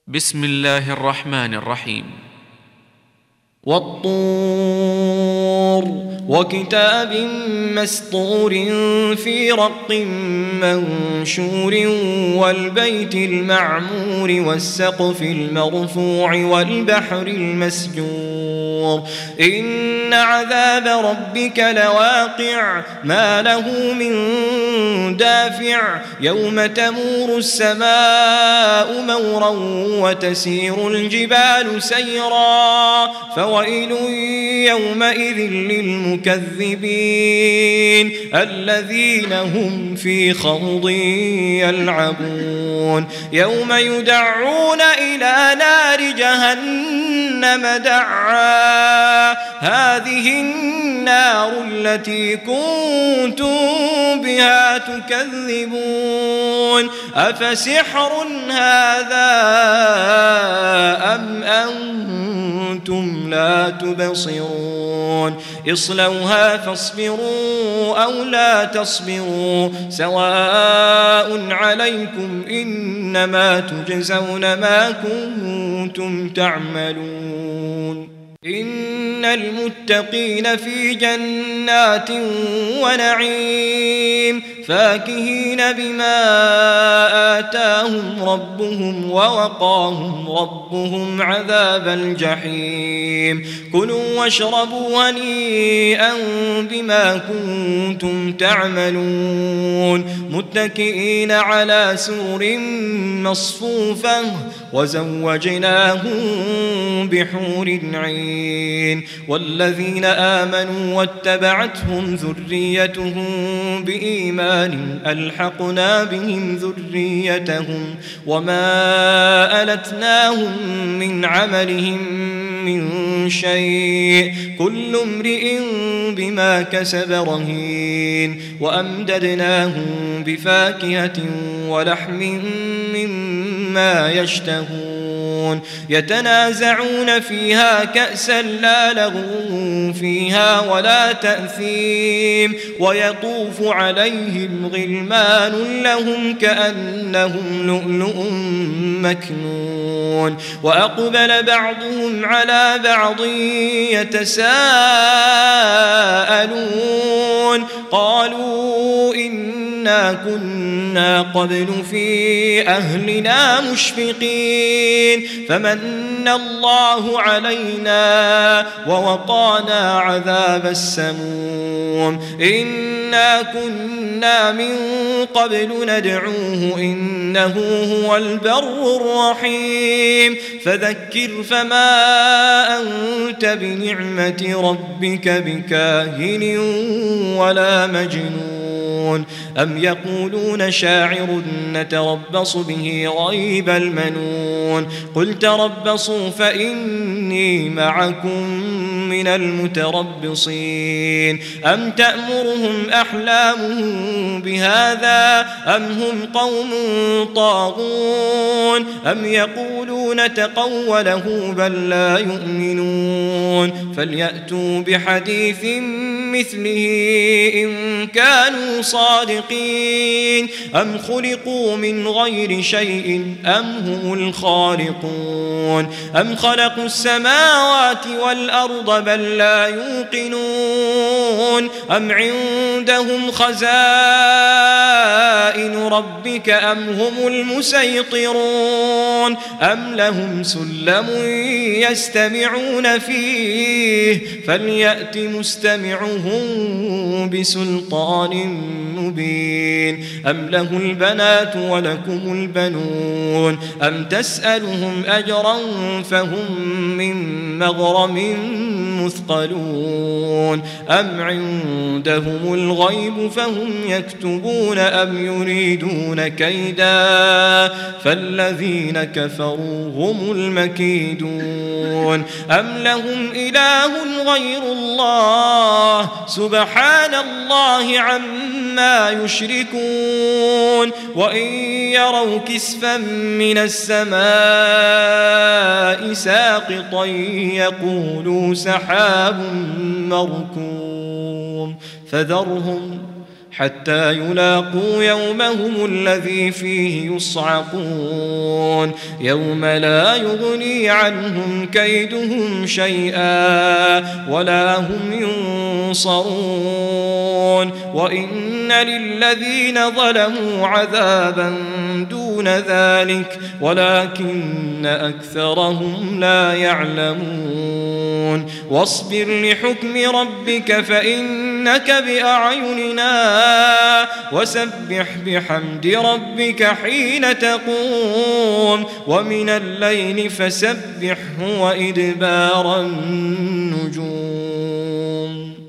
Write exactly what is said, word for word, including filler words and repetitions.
بسم الله الرحمن الرحيم. والطور وكتاب مسطور في رق منشور والبيت المعمور والسقف المرفوع والبحر المسجور إن عذاب ربك لواقع ما له من دافع يوم تمور السماء مورا وتسير الجبال سيرا فويل يومئذ للمكذبين الذين هم في خوض يلعبون يوم يدعون إلى نار جهنم دعا هذه النار التي كنتم بها تكذبون أفسحر هذا أم أنتم لا تبصرون اصلوها فاصبروا أو لا تصبروا سواء عليكم إنما تجزون ما كنتم تعملون إن المتقين في جنات ونعيم فاكهين بما آتاهم ربهم ووقاهم ربهم عذاب الجحيم كلوا واشربوا هنيئا بما كنتم تعملون متكئين على سرر مصفوفة وزوجناهم بحور عين والذين آمنوا واتبعتهم ذريتهم بإيمان ألحقنا بهم ذريتهم وما ألتناهم من عملهم من شيء كل امرئ بما كسب رهين وأمددناهم بفاكهة ولحم مما يشتهون يتنازعون فيها كأسا لا لغو فيها ولا تأثيم ويطوف عليهم غلمان لهم كأنهم لؤلؤ مكنون وأقبل بعضهم على بعض يتساءلون قالوا إنا كنا قبل في أهلنا مشفقين فمن الله علينا ووقانا عذاب السموم إنا كنا من قبل ندعوه إنه هو البر الرحيم فذكر فما أنت بنعمة ربك بكاهن ولا مجنون أم يقولون شاعر نتربص به ريب المنون قل تربصوا فإني معكم من المتربصين أم تأمرهم أحلامهم بهذا أم هم قوم طاغون أم يقولون تقوله بل لا يؤمنون فليأتوا بحديث مثله إن كانوا صادقين أم خلقوا من غير شيء أم هم الخالقون أم خلقوا السماوات والأرض بل لا يوقنون أم عندهم خزائن ربك أم هم المسيطرون أم لهم سلم يستمعون فيه فليأت مستمعهم بسلطان مبين أم له البنات ولكم البنون أم تسألهم أجرا فهم من مغرم مثقلون أم عندهم الغيب فهم يكتبون أم يريدون كيدا فالذين كفروا هم المكيدون أم لهم إله غير الله سبحان الله عما يشركون وإن يروا كسفا من السماء ساقطا يقولوا سحاب مركوم فذرهم حتى يلاقوا يومهم الذي فيه يصعقون يوم لا يغني عنهم كيدهم شيئا ولا هم ينصرون وإن للذين ظلموا عذابا دون ذلك ولكن أكثرهم لا يعلمون واصبر لحكم ربك فإنك بأعيننا وسبح بحمد ربك حين تقوم ومن الليل فسبحه وإدبار النجوم.